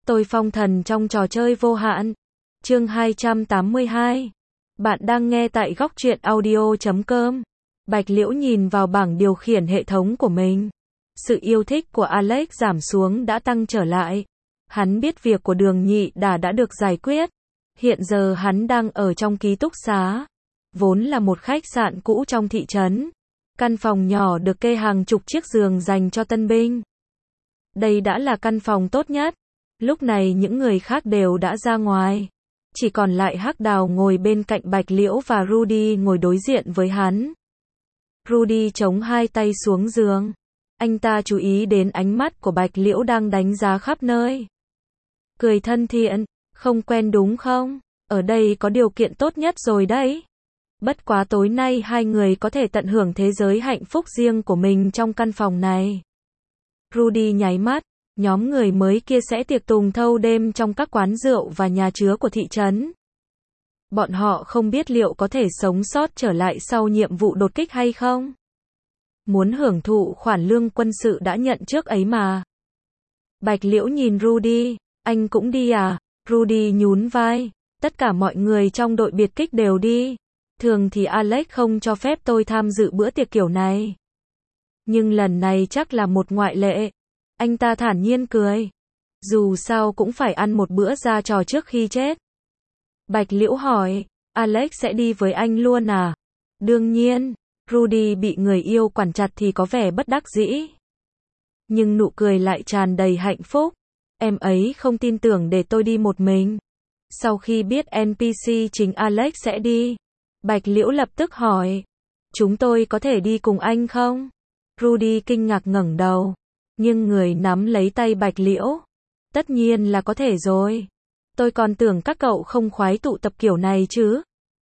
Tôi phong thần trong trò chơi vô hạn. Chương 282. Bạn đang nghe tại góc truyện audio.com. Bạch Liễu nhìn vào bảng điều khiển hệ thống của mình. Sự yêu thích của Alex giảm xuống đã tăng trở lại. Hắn biết việc của Đường Nhị Đả đã được giải quyết. Hiện giờ hắn đang ở trong ký túc xá. Vốn là một khách sạn cũ trong thị trấn. Căn phòng nhỏ được kê hàng chục chiếc giường dành cho tân binh. Đây đã là căn phòng tốt nhất. Lúc này những người khác đều đã ra ngoài. Chỉ còn lại Hắc Đào ngồi bên cạnh Bạch Liễu và Rudy ngồi đối diện với hắn. Rudy chống hai tay xuống giường. Anh ta chú ý đến ánh mắt của Bạch Liễu đang đánh giá khắp nơi. Cười thân thiện, không quen đúng không? Ở đây có điều kiện tốt nhất rồi đấy. Bất quá tối nay hai người có thể tận hưởng thế giới hạnh phúc riêng của mình trong căn phòng này. Rudy nháy mắt. Nhóm người mới kia sẽ tiệc tùng thâu đêm trong các quán rượu và nhà chứa của thị trấn. Bọn họ không biết liệu có thể sống sót trở lại sau nhiệm vụ đột kích hay không. Muốn hưởng thụ khoản lương quân sự đã nhận trước ấy mà. Bạch Liễu nhìn Rudy, anh cũng đi à? Rudy nhún vai, tất cả mọi người trong đội biệt kích đều đi. Thường thì Alex không cho phép tôi tham dự bữa tiệc kiểu này. Nhưng lần này chắc là một ngoại lệ. Anh ta thản nhiên cười. Dù sao cũng phải ăn một bữa ra trò trước khi chết. Bạch Liễu hỏi, Alex sẽ đi với anh luôn à? Đương nhiên, Rudy bị người yêu quản chặt thì có vẻ bất đắc dĩ. Nhưng nụ cười lại tràn đầy hạnh phúc. Em ấy không tin tưởng để tôi đi một mình. Sau khi biết NPC chính Alex sẽ đi, Bạch Liễu lập tức hỏi, chúng tôi có thể đi cùng anh không? Rudy kinh ngạc ngẩng đầu. Nhưng người nắm lấy tay Bạch Liễu. Tất nhiên là có thể rồi. Tôi còn tưởng các cậu không khoái tụ tập kiểu này chứ.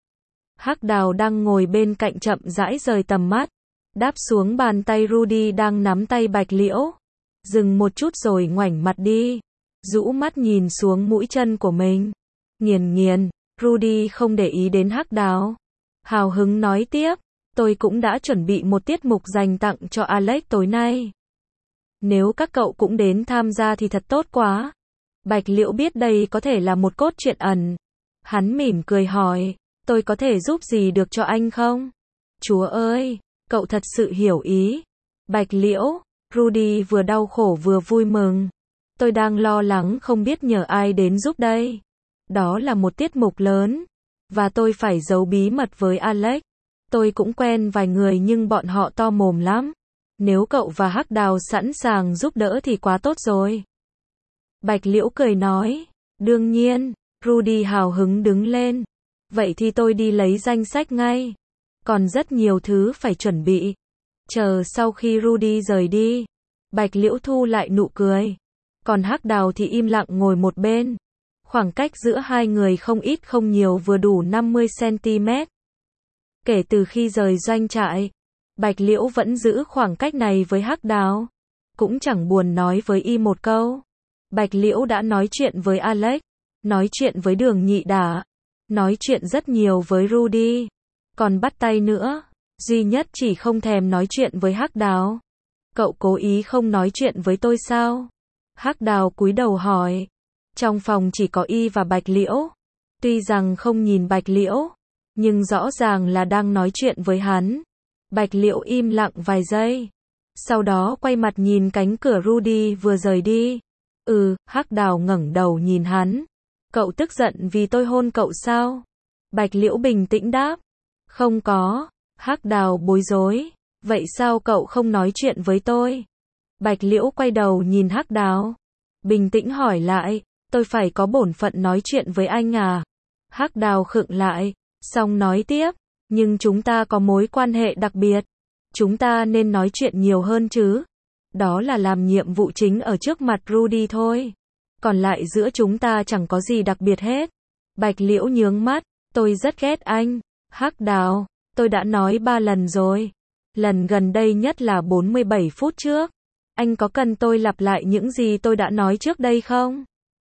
Hắc Đào đang ngồi bên cạnh chậm rãi rời tầm mắt. Đáp xuống bàn tay Rudy đang nắm tay Bạch Liễu. Dừng một chút rồi ngoảnh mặt đi. Rũ mắt nhìn xuống mũi chân của mình. Nghiền. Rudy không để ý đến Hắc Đào. Hào hứng nói tiếp. Tôi cũng đã chuẩn bị một tiết mục dành tặng cho Alex tối nay. Nếu các cậu cũng đến tham gia thì thật tốt quá. Bạch Liễu biết đây có thể là một cốt truyện ẩn. Hắn mỉm cười hỏi, tôi có thể giúp gì được cho anh không? Chúa ơi, cậu thật sự hiểu ý. Bạch Liễu, Rudy vừa đau khổ vừa vui mừng. Tôi đang lo lắng không biết nhờ ai đến giúp đây. Đó là một tiết mục lớn. Và tôi phải giấu bí mật với Alex. Tôi cũng quen vài người nhưng bọn họ to mồm lắm. Nếu cậu và Hắc Đào sẵn sàng giúp đỡ thì quá tốt rồi. Bạch Liễu cười nói. Đương nhiên, Rudy hào hứng đứng lên. Vậy thì tôi đi lấy danh sách ngay. Còn rất nhiều thứ phải chuẩn bị. Chờ sau khi Rudy rời đi, Bạch Liễu thu lại nụ cười. Còn Hắc Đào thì im lặng ngồi một bên. Khoảng cách giữa hai người không ít không nhiều vừa đủ 50cm. Kể từ khi rời doanh trại, Bạch Liễu vẫn giữ khoảng cách này với Hắc Đào. Cũng chẳng buồn nói với y một câu. Bạch Liễu đã nói chuyện với Alex, nói chuyện với Đường Nhị Đả, nói chuyện rất nhiều với Rudy, còn bắt tay nữa. Duy nhất chỉ không thèm nói chuyện với Hắc Đào. Cậu cố ý không nói chuyện với tôi sao? Hắc Đào cúi đầu hỏi. Trong phòng chỉ có y và Bạch Liễu. Tuy rằng không nhìn Bạch Liễu, nhưng rõ ràng là đang nói chuyện với hắn. Bạch Liễu im lặng vài giây. Sau đó quay mặt nhìn cánh cửa Rudy vừa rời đi. Hắc Đào ngẩng đầu nhìn hắn. Cậu tức giận vì tôi hôn cậu sao? Bạch Liễu bình tĩnh đáp. Không có. Hắc Đào bối rối. Vậy sao cậu không nói chuyện với tôi? Bạch Liễu quay đầu nhìn Hắc Đào. Bình tĩnh hỏi lại. Tôi phải có bổn phận nói chuyện với anh à? Hắc Đào khựng lại. Xong nói tiếp. Nhưng chúng ta có mối quan hệ đặc biệt. Chúng ta nên nói chuyện nhiều hơn chứ. Đó là làm nhiệm vụ chính ở trước mặt Rudy thôi. Còn lại giữa chúng ta chẳng có gì đặc biệt hết. Bạch Liễu nhướng mắt. Tôi rất ghét anh. Hắc Đào, tôi đã nói 3 lần rồi. Lần gần đây nhất là 47 phút trước. Anh có cần tôi lặp lại những gì tôi đã nói trước đây không?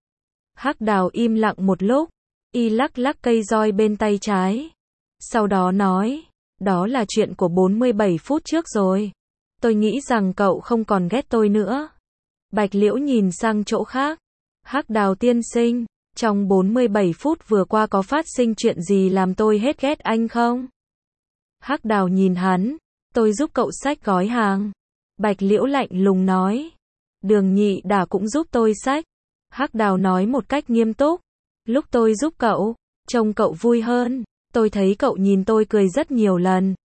Hắc Đào im lặng một lúc. Y lắc lắc cây roi bên tay trái. Sau đó nói, đó là chuyện của 47 phút trước rồi. Tôi nghĩ rằng cậu không còn ghét tôi nữa. Bạch Liễu nhìn sang chỗ khác. Hắc Đào tiên sinh, trong 47 phút vừa qua có phát sinh chuyện gì làm tôi hết ghét anh không? Hắc Đào nhìn hắn, tôi giúp cậu xách gói hàng. Bạch Liễu lạnh lùng nói. Đường Nhị Đả cũng giúp tôi xách. Hắc Đào nói một cách nghiêm túc. Lúc tôi giúp cậu, trông cậu vui hơn. Tôi thấy cậu nhìn tôi cười rất nhiều lần.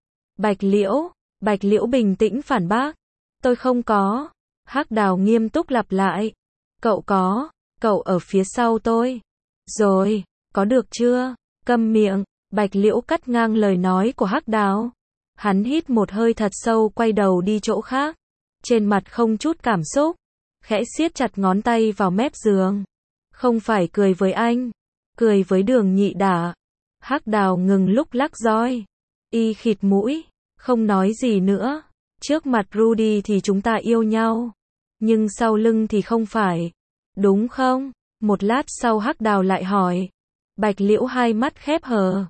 Bạch Liễu bình tĩnh phản bác. Tôi không có. Hắc Đào nghiêm túc lặp lại. Cậu có, cậu ở phía sau tôi. Rồi, có được chưa? Câm miệng. Bạch Liễu cắt ngang lời nói của Hắc Đào. Hắn hít một hơi thật sâu, quay đầu đi chỗ khác. Trên mặt không chút cảm xúc, khẽ siết chặt ngón tay vào mép giường. Không phải cười với anh, cười với Đường Nhị Đả. Hắc Đào ngừng lúc lắc roi, y khịt mũi, không nói gì nữa. Trước mặt Rudy thì chúng ta yêu nhau, nhưng sau lưng thì không phải, đúng không? Một lát sau Hắc Đào lại hỏi. Bạch Liễu hai mắt khép hờ,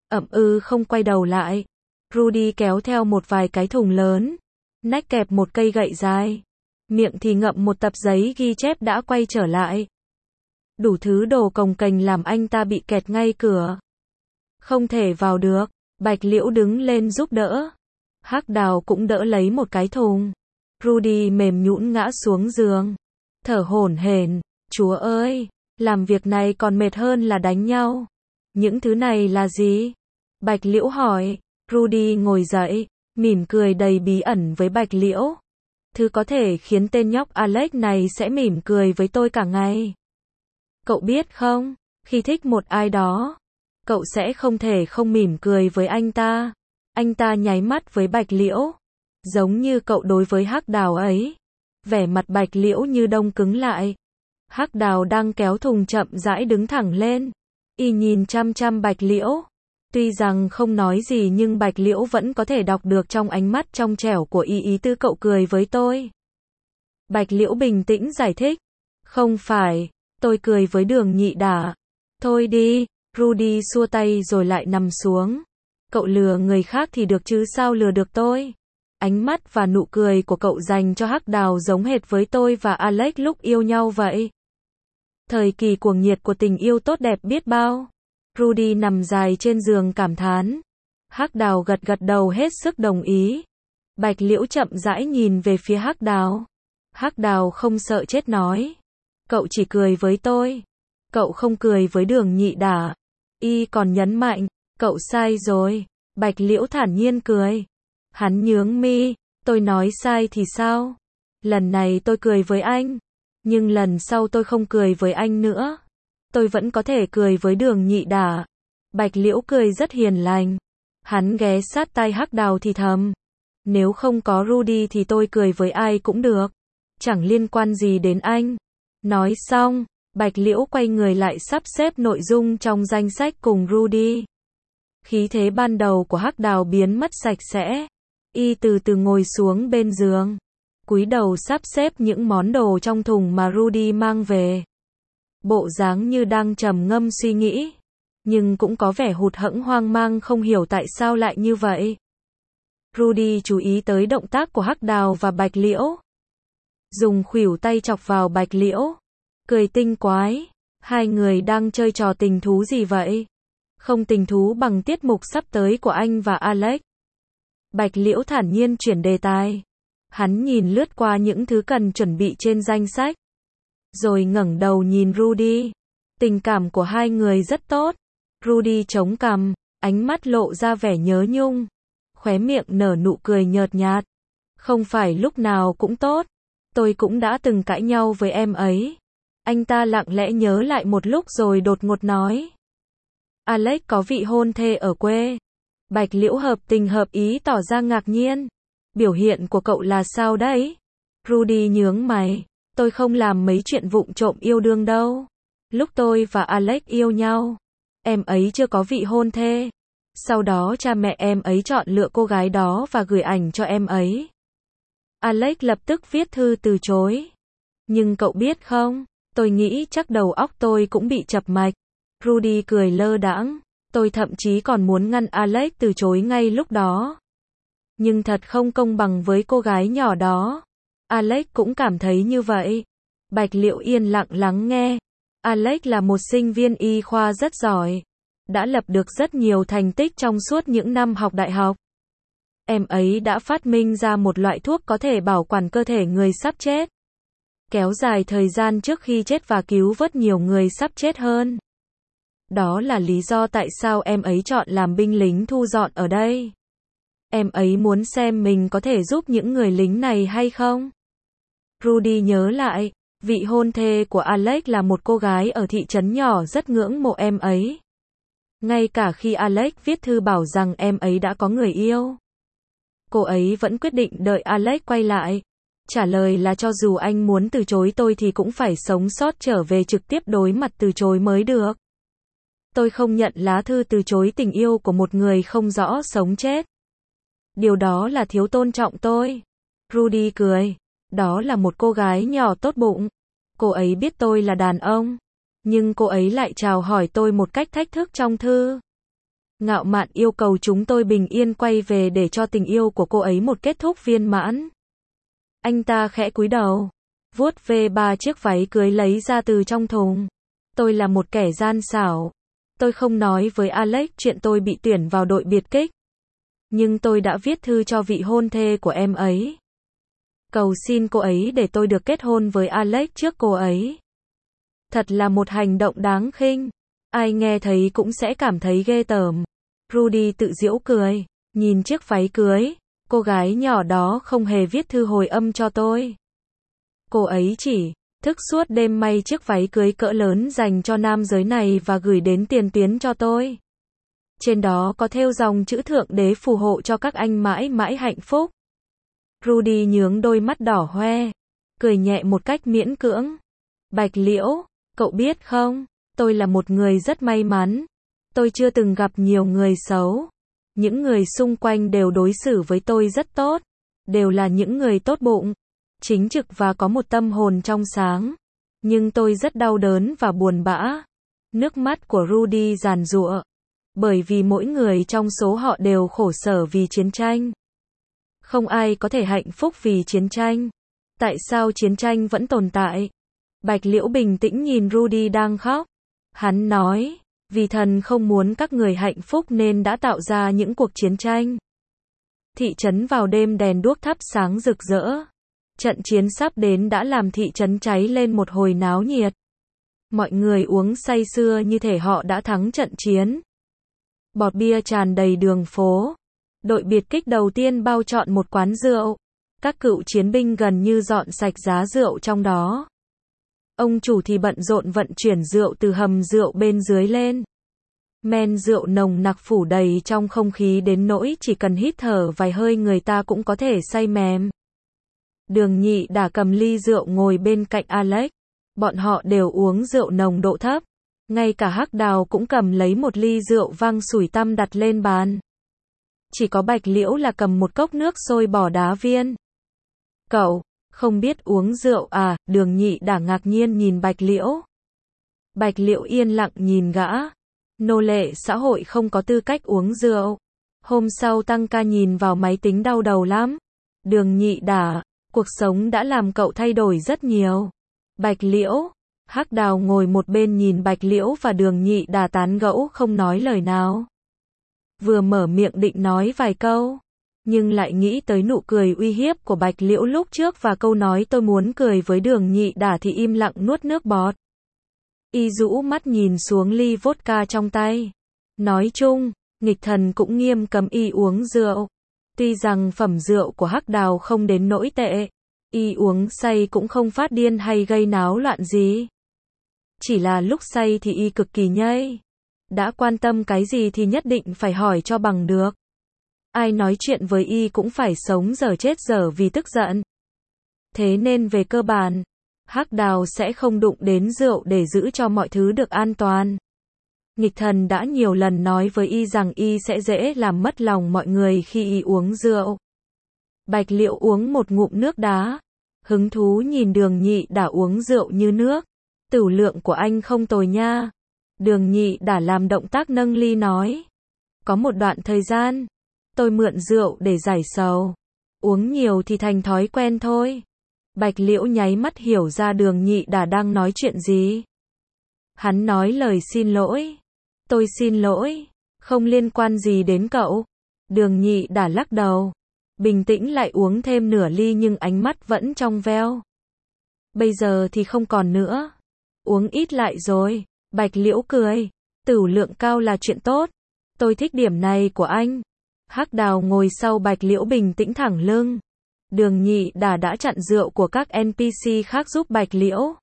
không quay đầu lại. Rudy kéo theo một vài cái thùng lớn, nách kẹp một cây gậy dài, miệng thì ngậm một tập giấy ghi chép đã quay trở lại. Đủ thứ đồ cồng kềnh làm anh ta bị kẹt ngay cửa. Không thể vào được. Bạch Liễu đứng lên giúp đỡ. Hắc Đào cũng đỡ lấy một cái thùng. Rudy mềm nhũn ngã xuống giường, thở hổn hển. Chúa ơi, làm việc này còn mệt hơn là đánh nhau. Những thứ này là gì? Bạch Liễu hỏi. Rudy ngồi dậy, mỉm cười đầy bí ẩn với Bạch Liễu. Thứ có thể khiến tên nhóc Alex này sẽ mỉm cười với tôi cả ngày. Cậu biết không, khi thích một ai đó, cậu sẽ không thể không mỉm cười với anh ta. Anh ta nháy mắt với Bạch Liễu, giống như cậu đối với Hắc Đào ấy. Vẻ mặt Bạch Liễu như đông cứng lại. Hắc Đào đang kéo thùng chậm rãi đứng thẳng lên, y nhìn chăm chăm Bạch Liễu. Tuy rằng không nói gì nhưng Bạch Liễu vẫn có thể đọc được trong ánh mắt trong trẻo của y ý tứ cậu cười với tôi. Bạch Liễu bình tĩnh giải thích. Không phải, tôi cười với Đường Nhị Đả. Thôi đi. Rudy xua tay rồi lại nằm xuống. Cậu lừa người khác thì được chứ sao lừa được tôi? Ánh mắt và nụ cười của cậu dành cho Hắc Đào giống hệt với tôi và Alex lúc yêu nhau vậy. Thời kỳ cuồng nhiệt của tình yêu tốt đẹp biết bao. Rudy nằm dài trên giường cảm thán. Hắc Đào gật gật đầu hết sức đồng ý. Bạch Liễu chậm rãi nhìn về phía Hắc Đào. Hắc Đào không sợ chết nói. Cậu chỉ cười với tôi. Cậu không cười với Đường Nhị Đả. Y còn nhấn mạnh. Cậu sai rồi. Bạch Liễu thản nhiên cười. Hắn nhướng mi. Tôi nói sai thì sao? Lần này tôi cười với anh. Nhưng lần sau tôi không cười với anh nữa. Tôi vẫn có thể cười với Đường Nhị Đả. Bạch Liễu cười rất hiền lành. Hắn ghé sát tai Hắc Đào thì thầm. Nếu không có Rudy thì tôi cười với ai cũng được. Chẳng liên quan gì đến anh. Nói xong, Bạch Liễu quay người lại sắp xếp nội dung trong danh sách cùng Rudy. Khí thế ban đầu của Hắc Đào biến mất sạch sẽ. Y từ từ ngồi xuống bên giường, cúi đầu sắp xếp những món đồ trong thùng mà Rudy mang về. Bộ dáng như đang trầm ngâm suy nghĩ, nhưng cũng có vẻ hụt hẫng hoang mang không hiểu tại sao lại như vậy. Rudy chú ý tới động tác của Hắc Đào và Bạch Liễu. Dùng khuỷu tay chọc vào Bạch Liễu. Cười tinh quái. Hai người đang chơi trò tình thú gì vậy? Không tình thú bằng tiết mục sắp tới của anh và Alex. Bạch Liễu thản nhiên chuyển đề tài. Hắn nhìn lướt qua những thứ cần chuẩn bị trên danh sách. Rồi ngẩng đầu nhìn Rudy. Tình cảm của hai người rất tốt. Rudy chống cằm, ánh mắt lộ ra vẻ nhớ nhung. Khóe miệng nở nụ cười nhợt nhạt. Không phải lúc nào cũng tốt. Tôi cũng đã từng cãi nhau với em ấy. Anh ta lặng lẽ nhớ lại một lúc rồi đột ngột nói. Alex có vị hôn thê ở quê. Bạch Liễu hợp tình hợp ý tỏ ra ngạc nhiên. Biểu hiện của cậu là sao đấy? Rudy nhướng mày. Tôi không làm mấy chuyện vụng trộm yêu đương đâu. Lúc tôi và Alex yêu nhau, em ấy chưa có vị hôn thê. Sau đó cha mẹ em ấy chọn lựa cô gái đó và gửi ảnh cho em ấy. Alex lập tức viết thư từ chối. Nhưng cậu biết không, tôi nghĩ chắc đầu óc tôi cũng bị chập mạch. Rudy cười lơ đãng. Tôi thậm chí còn muốn ngăn Alex từ chối ngay lúc đó. Nhưng thật không công bằng với cô gái nhỏ đó. Alex cũng cảm thấy như vậy. Bạch Liễu yên lặng lắng nghe. Alex là một sinh viên y khoa rất giỏi, đã lập được rất nhiều thành tích trong suốt những năm học đại học. Em ấy đã phát minh ra một loại thuốc có thể bảo quản cơ thể người sắp chết, kéo dài thời gian trước khi chết và cứu vớt nhiều người sắp chết hơn. Đó là lý do tại sao em ấy chọn làm binh lính thu dọn ở đây. Em ấy muốn xem mình có thể giúp những người lính này hay không. Rudy nhớ lại, vị hôn thê của Alex là một cô gái ở thị trấn nhỏ rất ngưỡng mộ em ấy. Ngay cả khi Alex viết thư bảo rằng em ấy đã có người yêu, cô ấy vẫn quyết định đợi Alex quay lại. Trả lời là cho dù anh muốn từ chối tôi thì cũng phải sống sót trở về trực tiếp đối mặt từ chối mới được. Tôi không nhận lá thư từ chối tình yêu của một người không rõ sống chết. Điều đó là thiếu tôn trọng tôi. Rudy cười. Đó là một cô gái nhỏ tốt bụng. Cô ấy biết tôi là đàn ông. Nhưng cô ấy lại chào hỏi tôi một cách thách thức trong thư. Ngạo mạn yêu cầu chúng tôi bình yên quay về để cho tình yêu của cô ấy một kết thúc viên mãn. Anh ta khẽ cúi đầu, vuốt về 3 chiếc váy cưới lấy ra từ trong thùng. Tôi là một kẻ gian xảo. Tôi không nói với Alex chuyện tôi bị tuyển vào đội biệt kích. Nhưng tôi đã viết thư cho vị hôn thê của em ấy. Cầu xin cô ấy để tôi được kết hôn với Alex trước cô ấy. Thật là một hành động đáng khinh. Ai nghe thấy cũng sẽ cảm thấy ghê tởm. Rudy tự giễu cười, nhìn chiếc váy cưới. Cô gái nhỏ đó không hề viết thư hồi âm cho tôi. Cô ấy chỉ thức suốt đêm may chiếc váy cưới cỡ lớn dành cho nam giới này và gửi đến tiền tuyến cho tôi. Trên đó có thêu dòng chữ Thượng Đế phù hộ cho các anh mãi mãi hạnh phúc. Rudy nhướng đôi mắt đỏ hoe, cười nhẹ một cách miễn cưỡng. Bạch Liễu, cậu biết không, tôi là một người rất may mắn. Tôi chưa từng gặp nhiều người xấu. Những người xung quanh đều đối xử với tôi rất tốt. Đều là những người tốt bụng, chính trực và có một tâm hồn trong sáng. Nhưng tôi rất đau đớn và buồn bã. Nước mắt của Rudy giàn giụa. Bởi vì mỗi người trong số họ đều khổ sở vì chiến tranh. Không ai có thể hạnh phúc vì chiến tranh. Tại sao chiến tranh vẫn tồn tại? Bạch Liễu bình tĩnh nhìn Rudy đang khóc. Hắn nói, vì thần không muốn các người hạnh phúc nên đã tạo ra những cuộc chiến tranh. Thị trấn vào đêm đèn đuốc thắp sáng rực rỡ. Trận chiến sắp đến đã làm thị trấn cháy lên một hồi náo nhiệt. Mọi người uống say sưa như thể họ đã thắng trận chiến. Bọt bia tràn đầy đường phố. Đội biệt kích đầu tiên bao trọn một quán rượu. Các cựu chiến binh gần như dọn sạch giá rượu trong đó. Ông chủ thì bận rộn vận chuyển rượu từ hầm rượu bên dưới lên. Men rượu nồng nặc phủ đầy trong không khí đến nỗi chỉ cần hít thở vài hơi người ta cũng có thể say mềm. Đường Nhị đã cầm ly rượu ngồi bên cạnh Alex. Bọn họ đều uống rượu nồng độ thấp. Ngay cả Hắc Đào cũng cầm lấy một ly rượu vang sủi tăm đặt lên bàn. Chỉ có Bạch Liễu là cầm một cốc nước sôi bỏ đá viên. Cậu không biết uống rượu à? Đường Nhị đã ngạc nhiên nhìn Bạch Liễu. Bạch Liễu yên lặng nhìn gã. Nô lệ xã hội không có tư cách uống rượu. Hôm sau tăng ca nhìn vào máy tính đau đầu lắm. Đường Nhị đã, cuộc sống đã làm cậu thay đổi rất nhiều. Bạch Liễu, Hắc Đào ngồi một bên nhìn Bạch Liễu và Đường Nhị đã tán gẫu không nói lời nào. Vừa mở miệng định nói vài câu, nhưng lại nghĩ tới nụ cười uy hiếp của Bạch Liễu lúc trước và câu nói tôi muốn cười với Đường Nhị đã thì im lặng nuốt nước bọt. Y rũ mắt nhìn xuống ly vodka trong tay. Nói chung, nghịch thần cũng nghiêm cấm y uống rượu. Tuy rằng phẩm rượu của Hắc Đào không đến nỗi tệ, y uống say cũng không phát điên hay gây náo loạn gì. Chỉ là lúc say thì y cực kỳ nhây. Đã quan tâm cái gì thì nhất định phải hỏi cho bằng được. Ai nói chuyện với y cũng phải sống dở chết dở vì tức giận. Thế nên về cơ bản, Hắc Đào sẽ không đụng đến rượu để giữ cho mọi thứ được an toàn. Nghịch thần đã nhiều lần nói với y rằng y sẽ dễ làm mất lòng mọi người khi y uống rượu. Bạch Liễu uống một ngụm nước đá. Hứng thú nhìn Đường Nhị đã uống rượu như nước. Tửu lượng của anh không tồi nha. Đường Nhị đã làm động tác nâng ly nói. Có một đoạn thời gian, tôi mượn rượu để giải sầu. Uống nhiều thì thành thói quen thôi. Bạch Liễu nháy mắt hiểu ra Đường Nhị Đả đang nói chuyện gì. Hắn nói lời xin lỗi. Tôi xin lỗi. Không liên quan gì đến cậu. Đường Nhị Đả lắc đầu. Bình tĩnh lại uống thêm nửa ly nhưng ánh mắt vẫn trong veo. Bây giờ thì không còn nữa. Uống ít lại rồi. Bạch Liễu cười. Tửu lượng cao là chuyện tốt. Tôi thích điểm này của anh. Hắc Đào ngồi sau Bạch Liễu bình tĩnh thẳng lưng. Đường Nhị Đả đã chặn rượu của các NPC khác giúp Bạch Liễu.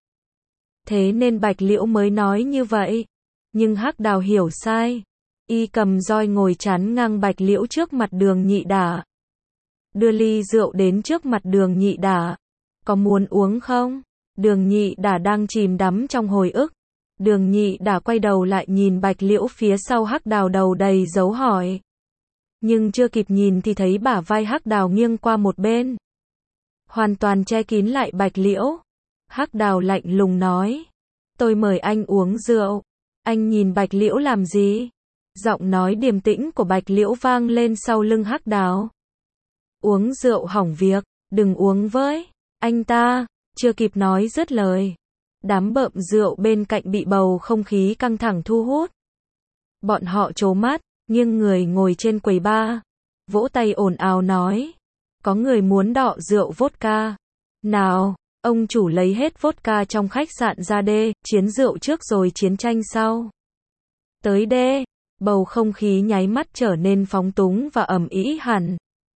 Thế nên Bạch Liễu mới nói như vậy. Nhưng Hắc Đào hiểu sai. Y cầm roi ngồi chắn ngang Bạch Liễu trước mặt Đường Nhị Đả. Đưa ly rượu đến trước mặt Đường Nhị Đả. Có muốn uống không? Đường Nhị Đả đang chìm đắm trong hồi ức. Đường Nhị Đả quay đầu lại nhìn Bạch Liễu phía sau Hắc Đào đầu đầy dấu hỏi. Nhưng chưa kịp nhìn thì thấy bả vai Hắc Đào nghiêng qua một bên. Hoàn toàn che kín lại Bạch Liễu. Hắc Đào lạnh lùng nói. Tôi mời anh uống rượu. Anh nhìn Bạch Liễu làm gì? Giọng nói điềm tĩnh của Bạch Liễu vang lên sau lưng Hắc Đào. Uống rượu hỏng việc, đừng uống với anh ta. Chưa kịp nói dứt lời. Đám bợm rượu bên cạnh bị bầu không khí căng thẳng thu hút. Bọn họ trố mắt, nghiêng người ngồi trên quầy bar. Vỗ tay ồn ào nói. Có người muốn đọ rượu vodka. Nào, ông chủ lấy hết vodka trong khách sạn ra đê, chiến rượu trước rồi chiến tranh sau. Tới đê, bầu không khí nháy mắt trở nên phóng túng và ầm ĩ hẳn.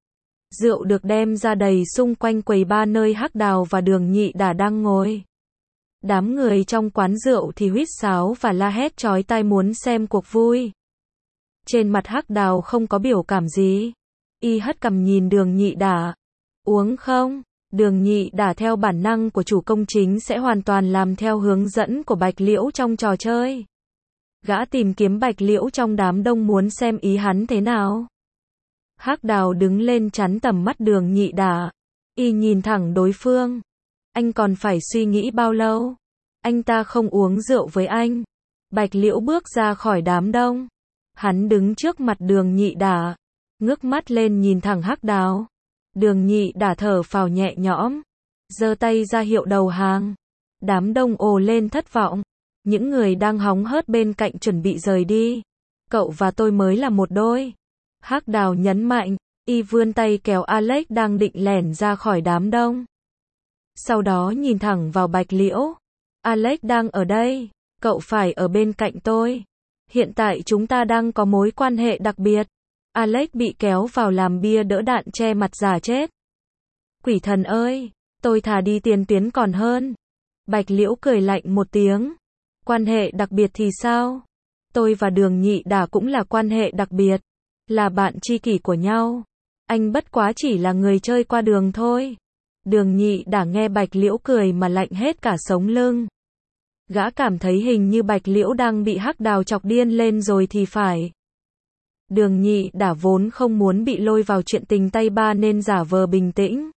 Rượu được đem ra đầy xung quanh quầy bar nơi Hắc Đào và Đường Nhị Đả đang ngồi. Đám người trong quán rượu thì huýt sáo và la hét chói tai muốn xem cuộc vui. Trên mặt Hắc Đào không có biểu cảm gì. Y hất cằm nhìn Đường Nhị Đả. Uống không? Đường Nhị Đả theo bản năng của chủ công chính sẽ hoàn toàn làm theo hướng dẫn của Bạch Liễu trong trò chơi. Gã tìm kiếm Bạch Liễu trong đám đông muốn xem ý hắn thế nào. Hắc Đào đứng lên chắn tầm mắt Đường Nhị Đả. Y nhìn thẳng đối phương. Anh còn phải suy nghĩ bao lâu? Anh ta không uống rượu với anh. Bạch Liễu bước ra khỏi đám đông. Hắn đứng trước mặt Đường Nhị Đả. Ngước mắt lên nhìn thẳng Hắc Đào. Đường Nhị Đả thở phào nhẹ nhõm. Giơ tay ra hiệu đầu hàng. Đám đông ồ lên thất vọng. Những người đang hóng hớt bên cạnh chuẩn bị rời đi. Cậu và tôi mới là một đôi. Hắc Đào nhấn mạnh. Y vươn tay kéo Alex đang định lẻn ra khỏi đám đông. Sau đó nhìn thẳng vào Bạch Liễu. Alex đang ở đây. Cậu phải ở bên cạnh tôi. Hiện tại chúng ta đang có mối quan hệ đặc biệt. Alex bị kéo vào làm bia đỡ đạn che mặt giả chết. Quỷ thần ơi, tôi thà đi tiền tuyến còn hơn. Bạch Liễu cười lạnh một tiếng. Quan hệ đặc biệt thì sao? Tôi và Đường Nhị Đả cũng là quan hệ đặc biệt. Là bạn tri kỷ của nhau. Anh bất quá chỉ là người chơi qua đường thôi. Đường Nhị Đả nghe Bạch Liễu cười mà lạnh hết cả sống lưng. Gã cảm thấy hình như Bạch Liễu đang bị Hắc Đào chọc điên lên rồi thì phải. Đường Nhị Đả vốn không muốn bị lôi vào chuyện tình tay ba nên giả vờ bình tĩnh.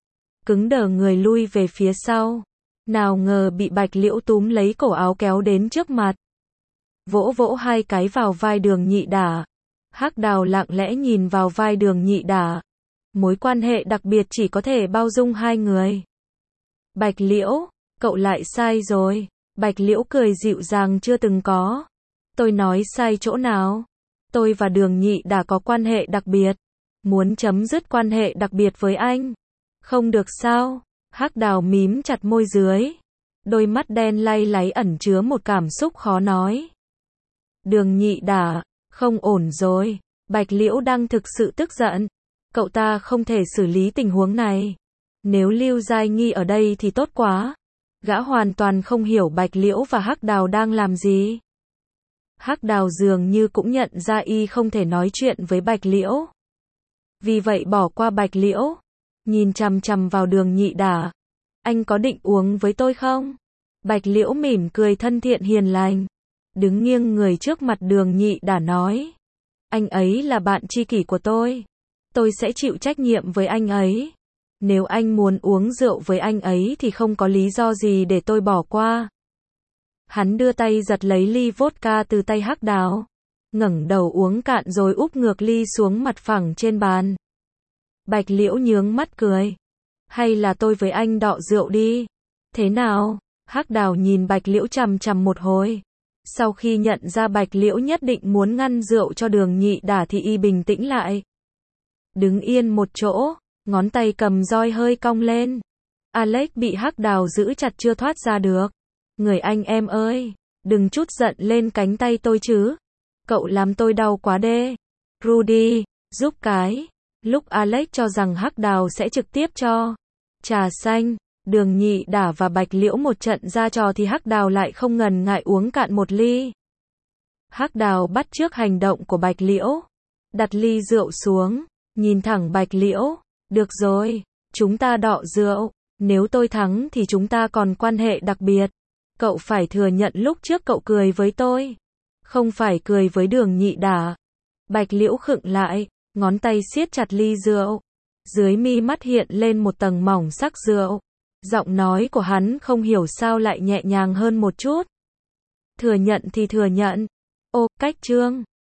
Cứng đờ người lui về phía sau. Nào ngờ bị Bạch Liễu túm lấy cổ áo kéo đến trước mặt. Vỗ vỗ hai cái vào vai Đường Nhị Đả. Hắc Đào lặng lẽ nhìn vào vai Đường Nhị Đả. Mối quan hệ đặc biệt chỉ có thể bao dung hai người. Bạch Liễu, cậu lại sai rồi. Bạch Liễu cười dịu dàng chưa từng có. Tôi nói sai chỗ nào? Tôi và Đường Nhị Đả có quan hệ đặc biệt. Muốn chấm dứt quan hệ đặc biệt với anh. Không được sao? Hắc Đào mím chặt môi dưới. Đôi mắt đen lay láy ẩn chứa một cảm xúc khó nói. Đường Nhị Đả, không ổn rồi. Bạch Liễu đang thực sự tức giận. Cậu ta không thể xử lý tình huống này. Nếu Lưu Giai Nghi ở đây thì tốt quá. Gã hoàn toàn không hiểu Bạch Liễu và Hắc Đào đang làm gì. Hắc Đào dường như cũng nhận ra y không thể nói chuyện với Bạch Liễu. Vì vậy bỏ qua Bạch Liễu. Nhìn chằm chằm vào Đường Nhị Đả. Anh có định uống với tôi không? Bạch Liễu mỉm cười thân thiện hiền lành. Đứng nghiêng người trước mặt Đường Nhị Đả nói. Anh ấy là bạn tri kỷ của tôi. Tôi sẽ chịu trách nhiệm với anh ấy. Nếu anh muốn uống rượu với anh ấy thì không có lý do gì để tôi bỏ qua. Hắn đưa tay giật lấy ly vodka từ tay Hắc Đào. Ngẩng đầu uống cạn rồi úp ngược ly xuống mặt phẳng trên bàn. Bạch Liễu nhướng mắt cười. Hay là tôi với anh đọ rượu đi. Thế nào? Hắc Đào nhìn Bạch Liễu chằm chằm một hồi. Sau khi nhận ra Bạch Liễu nhất định muốn ngăn rượu cho Đường Nhị Đả thì y bình tĩnh lại. Đứng yên một chỗ, ngón tay cầm roi hơi cong lên. Alex bị Hắc Đào giữ chặt chưa thoát ra được. Người anh em ơi, đừng chút giận lên cánh tay tôi chứ. Cậu làm tôi đau quá đê. Rudy, giúp cái. Lúc Alex cho rằng Hắc Đào sẽ trực tiếp cho trà xanh, Đường Nhị Đả và Bạch Liễu một trận ra trò thì Hắc Đào lại không ngần ngại uống cạn một ly. Hắc Đào bắt chước hành động của Bạch Liễu, đặt ly rượu xuống, nhìn thẳng Bạch Liễu, được rồi, chúng ta đọ rượu, nếu tôi thắng thì chúng ta còn quan hệ đặc biệt. Cậu phải thừa nhận lúc trước cậu cười với tôi, không phải cười với Đường Nhị Đả. Bạch Liễu khựng lại, ngón tay siết chặt ly rượu, dưới mi mắt hiện lên một tầng mỏng sắc rượu. Giọng nói của hắn không hiểu sao lại nhẹ nhàng hơn một chút. Thừa nhận thì thừa nhận. Ô, cách Trương.